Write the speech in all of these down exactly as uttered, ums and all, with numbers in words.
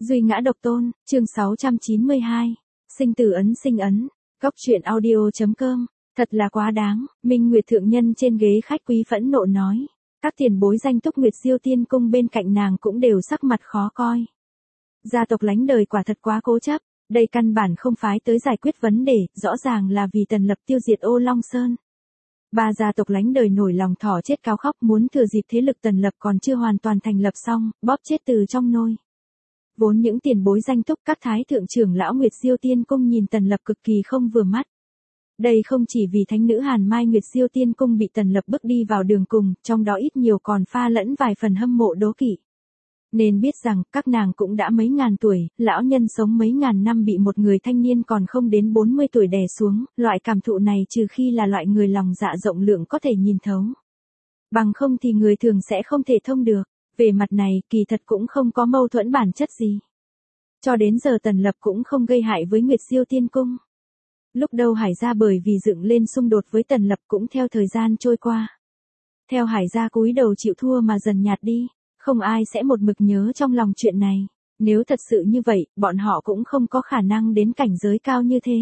Duy ngã độc tôn, chương sáu trăm chín mươi hai. Sinh tử ấn sinh ấn. Góc truyện audio.com. Thật là quá đáng, Minh Nguyệt thượng nhân trên ghế khách quý phẫn nộ nói. Các tiền bối danh túc Nguyệt Diêu Tiên cung bên cạnh nàng cũng đều sắc mặt khó coi. Gia tộc lánh đời quả thật quá cố chấp, đây căn bản không phái tới giải quyết vấn đề, rõ ràng là vì Tần Lập tiêu diệt Ô Long Sơn. Ba gia tộc lánh đời nổi lòng thỏ chết cao khóc muốn thừa dịp thế lực Tần Lập còn chưa hoàn toàn thành lập xong, bóp chết từ trong nôi. Vốn những tiền bối danh túc các thái thượng trưởng lão Nguyệt Diêu Tiên cung nhìn Tần Lập cực kỳ không vừa mắt. Đây không chỉ vì thánh nữ Hàn Mai Nguyệt Diêu Tiên cung bị Tần Lập bước đi vào đường cùng, trong đó ít nhiều còn pha lẫn vài phần hâm mộ đố kỵ. Nên biết rằng, các nàng cũng đã mấy ngàn tuổi, lão nhân sống mấy ngàn năm bị một người thanh niên còn không đến bốn mươi tuổi đè xuống, loại cảm thụ này trừ khi là loại người lòng dạ rộng lượng có thể nhìn thấu. Bằng không thì người thường sẽ không thể thông được. Về mặt này, kỳ thật cũng không có mâu thuẫn bản chất gì. Cho đến giờ Tần Lập cũng không gây hại với Nguyệt Diêu Tiên cung. Lúc đầu Hải gia bởi vì dựng lên xung đột với Tần Lập cũng theo thời gian trôi qua. Theo Hải gia cúi đầu chịu thua mà dần nhạt đi, không ai sẽ một mực nhớ trong lòng chuyện này. Nếu thật sự như vậy, bọn họ cũng không có khả năng đến cảnh giới cao như thế.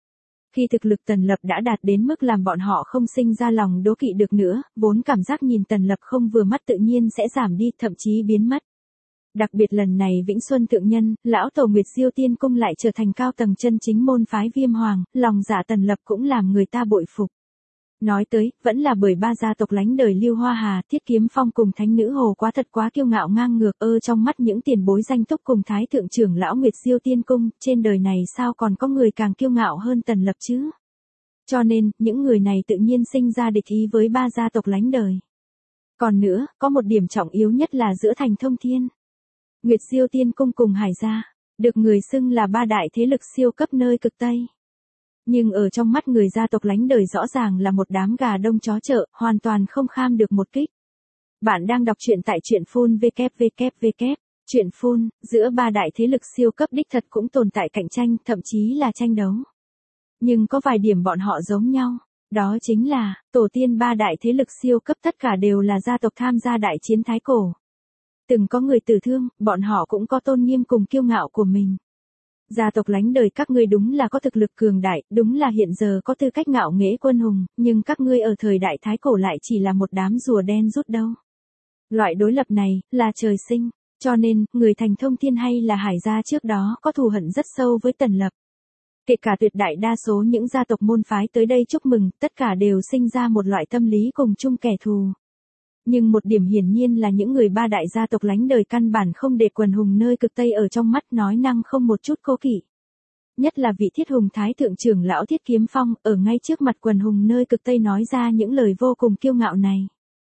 Khi thực lực Tần Lập đã đạt đến mức làm bọn họ không sinh ra lòng đố kỵ được nữa, vốn cảm giác nhìn Tần Lập không vừa mắt tự nhiên sẽ giảm đi, thậm chí biến mất. Đặc biệt lần này Vĩnh Xuân thượng nhân, lão tổ Nguyệt Diêu Tiên cung lại trở thành cao tầng chân chính môn phái Viêm Hoàng, lòng dạ Tần Lập cũng làm người ta bội phục. Nói tới, vẫn là bởi ba gia tộc lánh đời Lưu Hoa Hà, Thiết Kiếm Phong cùng Thánh Nữ Hồ quá thật quá kiêu ngạo ngang ngược ơ trong mắt những tiền bối danh túc cùng Thái Thượng trưởng lão Nguyệt Diêu Tiên cung, trên đời này sao còn có người càng kiêu ngạo hơn Tần Lập chứ? Cho nên, những người này tự nhiên sinh ra địch ý với ba gia tộc lánh đời. Còn nữa, có một điểm trọng yếu nhất là giữa thành thông thiên. Nguyệt Diêu Tiên cung cùng Hải gia, được người xưng là ba đại thế lực siêu cấp nơi cực Tây. Nhưng ở trong mắt người gia tộc lánh đời rõ ràng là một đám gà đông chó chợ, hoàn toàn không kham được một kích. Bạn đang đọc truyện tại truyện phun vê kép vê kép vê kép. Truyện phun, giữa ba đại thế lực siêu cấp đích thật cũng tồn tại cạnh tranh, thậm chí là tranh đấu. Nhưng có vài điểm bọn họ giống nhau, đó chính là, tổ tiên ba đại thế lực siêu cấp tất cả đều là gia tộc tham gia đại chiến Thái Cổ. Từng có người tử thương, bọn họ cũng có tôn nghiêm cùng kiêu ngạo của mình. Gia tộc lánh đời các ngươi đúng là có thực lực cường đại, đúng là hiện giờ có tư cách ngạo nghễ quân hùng, nhưng các ngươi ở thời đại Thái Cổ lại chỉ là một đám rùa đen rút đâu. Loại đối lập này, là trời sinh, cho nên, người thành thông thiên hay là Hải gia trước đó có thù hận rất sâu với Tần Lập. Kể cả tuyệt đại đa số những gia tộc môn phái tới đây chúc mừng, tất cả đều sinh ra một loại tâm lý cùng chung kẻ thù. Nhưng một điểm hiển nhiên là những người ba đại gia tộc lánh đời căn bản không để quần hùng nơi cực Tây ở trong mắt, nói năng không một chút cố kỵ. Nhất là vị Thiết Hùng Thái Thượng trưởng lão Thiết Kiếm Phong, ở ngay trước mặt quần hùng nơi cực Tây nói ra những lời vô cùng kiêu ngạo này.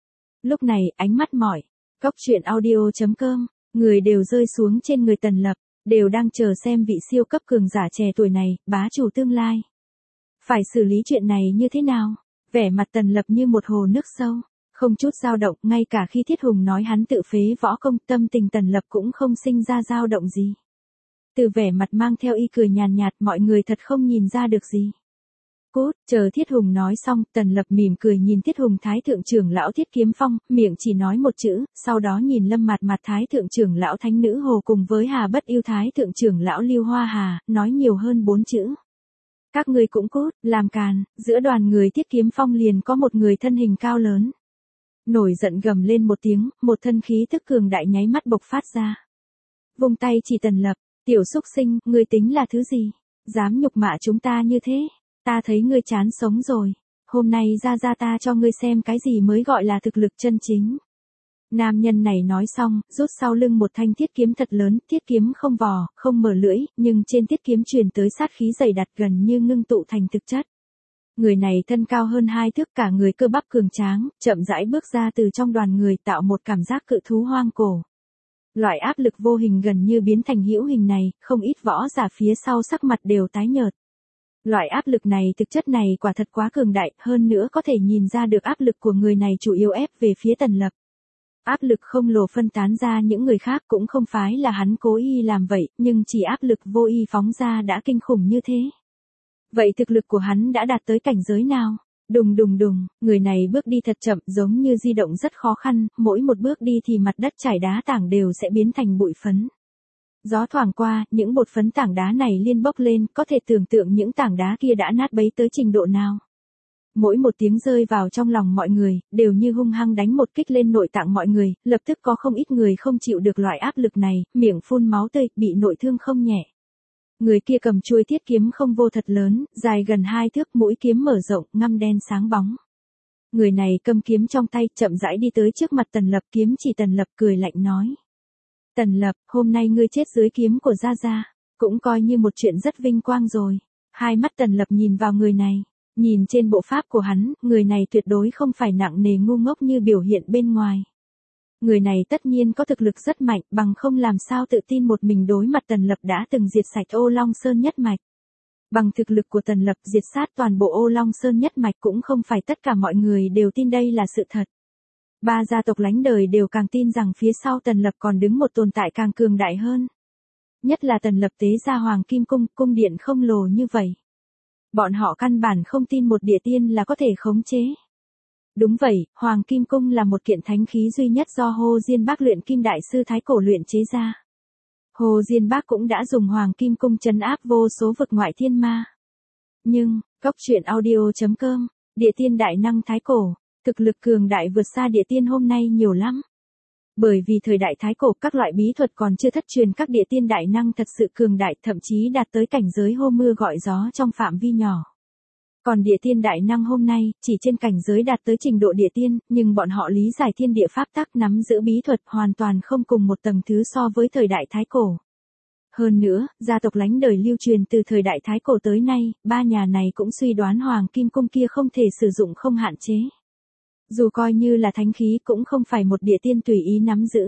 Lúc này, ánh mắt mỏi, góc truyện audio.com, người đều rơi xuống trên người Tần Lập, đều đang chờ xem vị siêu cấp cường giả trẻ tuổi này, bá chủ tương lai. Phải xử lý chuyện này như thế nào? Vẻ mặt Tần Lập như một hồ nước sâu. Không chút dao động, ngay cả khi Thiết Hùng nói hắn tự phế võ công, tâm tình Tần Lập cũng không sinh ra dao động gì. Từ vẻ mặt mang theo y cười nhàn nhạt, mọi người thật không nhìn ra được gì. Cút, chờ Thiết Hùng nói xong, Tần Lập mỉm cười nhìn Thiết Hùng Thái Thượng trưởng lão Thiết Kiếm Phong, miệng chỉ nói một chữ, sau đó nhìn Lâm Mạt Mạt Thái Thượng trưởng lão Thánh Nữ Hồ cùng với Hà Bất Yêu Thái Thượng trưởng lão Lưu Hoa Hà, nói nhiều hơn bốn chữ. Các ngươi cũng cút, làm càn. Giữa đoàn người Thiết Kiếm Phong liền có một người thân hình cao lớn. Nổi giận gầm lên một tiếng, một thân khí tức cường đại nháy mắt bộc phát ra. Vung tay chỉ Tần Lập, tiểu xúc sinh, ngươi tính là thứ gì? Dám nhục mạ chúng ta như thế? Ta thấy ngươi chán sống rồi. Hôm nay ra ra ta cho ngươi xem cái gì mới gọi là thực lực chân chính. Nam nhân này nói xong, rút sau lưng một thanh thiết kiếm thật lớn, thiết kiếm không vò, không mở lưỡi, nhưng trên thiết kiếm truyền tới sát khí dày đặc gần như ngưng tụ thành thực chất. Người này thân cao hơn hai thước, cả người cơ bắp cường tráng, chậm rãi bước ra từ trong đoàn người tạo một cảm giác cự thú hoang cổ. Loại áp lực vô hình gần như biến thành hữu hình này, không ít võ giả phía sau sắc mặt đều tái nhợt. Loại áp lực này thực chất này quả thật quá cường đại, hơn nữa có thể nhìn ra được áp lực của người này chủ yếu ép về phía Tần Lập. Áp lực không lồ phân tán ra những người khác cũng không phải là hắn cố ý làm vậy, nhưng chỉ áp lực vô ý phóng ra đã kinh khủng như thế. Vậy thực lực của hắn đã đạt tới cảnh giới nào? Đùng đùng đùng, người này bước đi thật chậm giống như di động rất khó khăn, mỗi một bước đi thì mặt đất trải đá tảng đều sẽ biến thành bụi phấn. Gió thoảng qua, những bột phấn tảng đá này liên bốc lên, có thể tưởng tượng những tảng đá kia đã nát bấy tới trình độ nào. Mỗi một tiếng rơi vào trong lòng mọi người, đều như hung hăng đánh một kích lên nội tạng mọi người, lập tức có không ít người không chịu được loại áp lực này, miệng phun máu tươi, bị nội thương không nhẹ. Người kia cầm chuôi thiết kiếm không vô thật lớn, dài gần hai thước, mũi kiếm mở rộng, ngăm đen sáng bóng. Người này cầm kiếm trong tay, chậm rãi đi tới trước mặt Tần Lập, kiếm chỉ Tần Lập, cười lạnh nói. Tần Lập, hôm nay ngươi chết dưới kiếm của Gia Gia, cũng coi như một chuyện rất vinh quang rồi. Hai mắt Tần Lập nhìn vào người này, nhìn trên bộ pháp của hắn, người này tuyệt đối không phải nặng nề ngu ngốc như biểu hiện bên ngoài. Người này tất nhiên có thực lực rất mạnh, bằng không làm sao tự tin một mình đối mặt Tần Lập đã từng diệt sạch Ô Long Sơn nhất mạch. Bằng thực lực của Tần Lập diệt sát toàn bộ Ô Long Sơn nhất mạch cũng không phải tất cả mọi người đều tin đây là sự thật. Ba gia tộc lánh đời đều càng tin rằng phía sau Tần Lập còn đứng một tồn tại càng cường đại hơn. Nhất là Tần Lập tế ra Hoàng Kim Cung, cung điện không lồ như vậy. Bọn họ căn bản không tin một địa tiên là có thể khống chế. Đúng vậy, Hoàng Kim Cung là một kiện thánh khí duy nhất do Hồ Diên Bác luyện kim đại sư Thái Cổ luyện chế ra. Hồ Diên Bác cũng đã dùng Hoàng Kim Cung trấn áp vô số vực ngoại thiên ma. Nhưng, Cốc truyện audio chấm com, địa tiên đại năng Thái Cổ, thực lực cường đại vượt xa địa tiên hôm nay nhiều lắm. Bởi vì thời đại Thái Cổ các loại bí thuật còn chưa thất truyền, các địa tiên đại năng thật sự cường đại, thậm chí đạt tới cảnh giới hô mưa gọi gió trong phạm vi nhỏ. Còn địa tiên đại năng hôm nay, chỉ trên cảnh giới đạt tới trình độ địa tiên, nhưng bọn họ lý giải thiên địa pháp tắc, nắm giữ bí thuật hoàn toàn không cùng một tầng thứ so với thời đại Thái Cổ. Hơn nữa, gia tộc lánh đời lưu truyền từ thời đại Thái Cổ tới nay, ba nhà này cũng suy đoán Hoàng Kim Cung kia không thể sử dụng không hạn chế. Dù coi như là thánh khí cũng không phải một địa tiên tùy ý nắm giữ.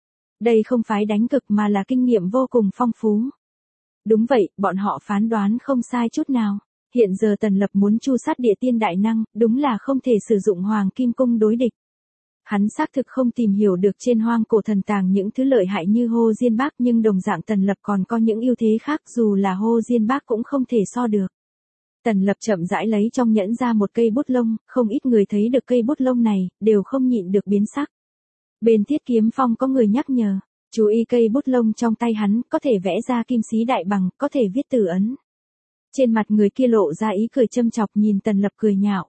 Đây không phải đánh cực mà là kinh nghiệm vô cùng phong phú. Đúng vậy, bọn họ phán đoán không sai chút nào. Hiện giờ Tần Lập muốn chu sát địa tiên đại năng, đúng là không thể sử dụng Hoàng Kim Cung đối địch. Hắn xác thực không tìm hiểu được trên hoang cổ thần tàng những thứ lợi hại như Hồ Diên Bác, nhưng đồng dạng Tần Lập còn có những ưu thế khác, dù là Hồ Diên Bác cũng không thể so được. Tần Lập chậm rãi lấy trong nhẫn ra một cây bút lông, không ít người thấy được cây bút lông này, đều không nhịn được biến sắc. Bên Thiết Kiếm Phong có người nhắc nhở, chú ý cây bút lông trong tay hắn, có thể vẽ ra kim xí đại bằng, có thể viết tử ấn. Trên mặt người kia lộ ra ý cười châm chọc, nhìn Tần Lập cười nhạo.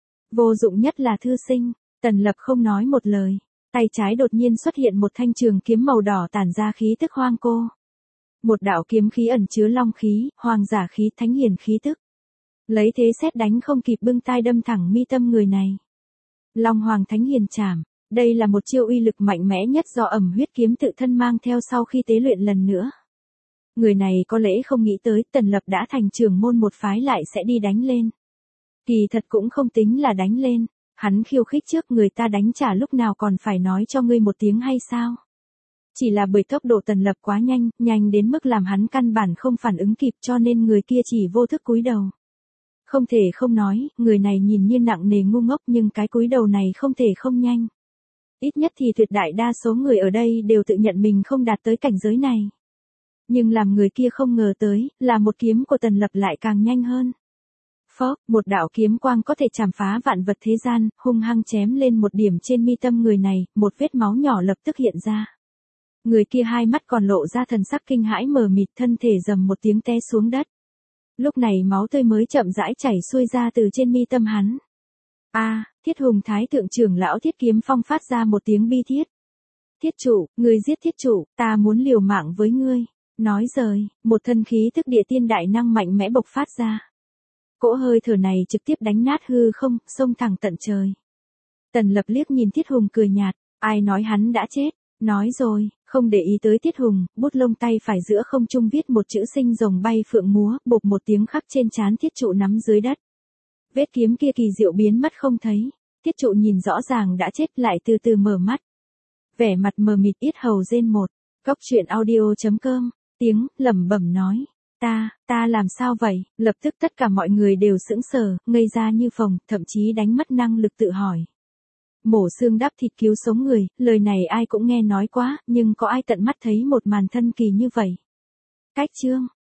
Vô dụng nhất là thư sinh, Tần Lập không nói một lời, tay trái đột nhiên xuất hiện một thanh trường kiếm màu đỏ tản ra khí tức hoang cô. Một đạo kiếm khí ẩn chứa long khí, hoàng giả khí, thánh hiền khí tức. Lấy thế sét đánh không kịp bưng tai đâm thẳng mi tâm người này. Long Hoàng Thánh Hiền Trảm, đây là một chiêu uy lực mạnh mẽ nhất do ẩm huyết kiếm tự thân mang theo sau khi tế luyện lần nữa. Người này có lẽ không nghĩ tới Tần Lập đã thành trưởng môn một phái lại sẽ đi đánh lên. Kỳ thật cũng không tính là đánh lên, hắn khiêu khích trước người ta đánh trả lúc nào còn phải nói cho ngươi một tiếng hay sao? Chỉ là bởi tốc độ Tần Lập quá nhanh, nhanh đến mức làm hắn căn bản không phản ứng kịp, cho nên người kia chỉ vô thức cúi đầu. Không thể không nói, người này nhìn như nặng nề ngu ngốc nhưng cái cúi đầu này không thể không nhanh. Ít nhất thì tuyệt đại đa số người ở đây đều tự nhận mình không đạt tới cảnh giới này. Nhưng làm người kia không ngờ tới, là một kiếm của Tần Lập lại càng nhanh hơn. Phốc, một đạo kiếm quang có thể chảm phá vạn vật thế gian, hung hăng chém lên một điểm trên mi tâm người này, một vết máu nhỏ lập tức hiện ra. Người kia hai mắt còn lộ ra thần sắc kinh hãi mờ mịt, thân thể rầm một tiếng té xuống đất. Lúc này máu tươi mới chậm rãi chảy xuôi ra từ trên mi tâm hắn. A, à, Thiết Hùng Thái thượng trưởng lão Thiết Kiếm Phong phát ra một tiếng bi thiết. Thiết chủ, người giết thiết chủ, ta muốn liều mạng với ngươi. Nói rời, một thân khí thức địa tiên đại năng mạnh mẽ bộc phát ra. Cỗ hơi thở này trực tiếp đánh nát hư không, xông thẳng tận trời. Tần Lập liếc nhìn Thiết Hùng cười nhạt, ai nói hắn đã chết, nói rồi, không để ý tới Thiết Hùng, bút lông tay phải giữa không trung viết một chữ sinh rồng bay phượng múa, bột một tiếng khắc trên trán Thiết trụ nắm dưới đất. Vết kiếm kia kỳ diệu biến mất không thấy, Thiết trụ nhìn rõ ràng đã chết lại từ từ mở mắt. Vẻ mặt mờ mịt yết hầu rên một, Cốc truyện audio chấm com, tiếng, lẩm bẩm nói. Ta, ta làm sao vậy? Lập tức tất cả mọi người đều sững sờ, ngây ra như phồng, thậm chí đánh mất năng lực tự hỏi. Mổ xương đắp thịt cứu sống người, lời này ai cũng nghe nói quá, nhưng có ai tận mắt thấy một màn thân kỳ như vậy? Cách chương,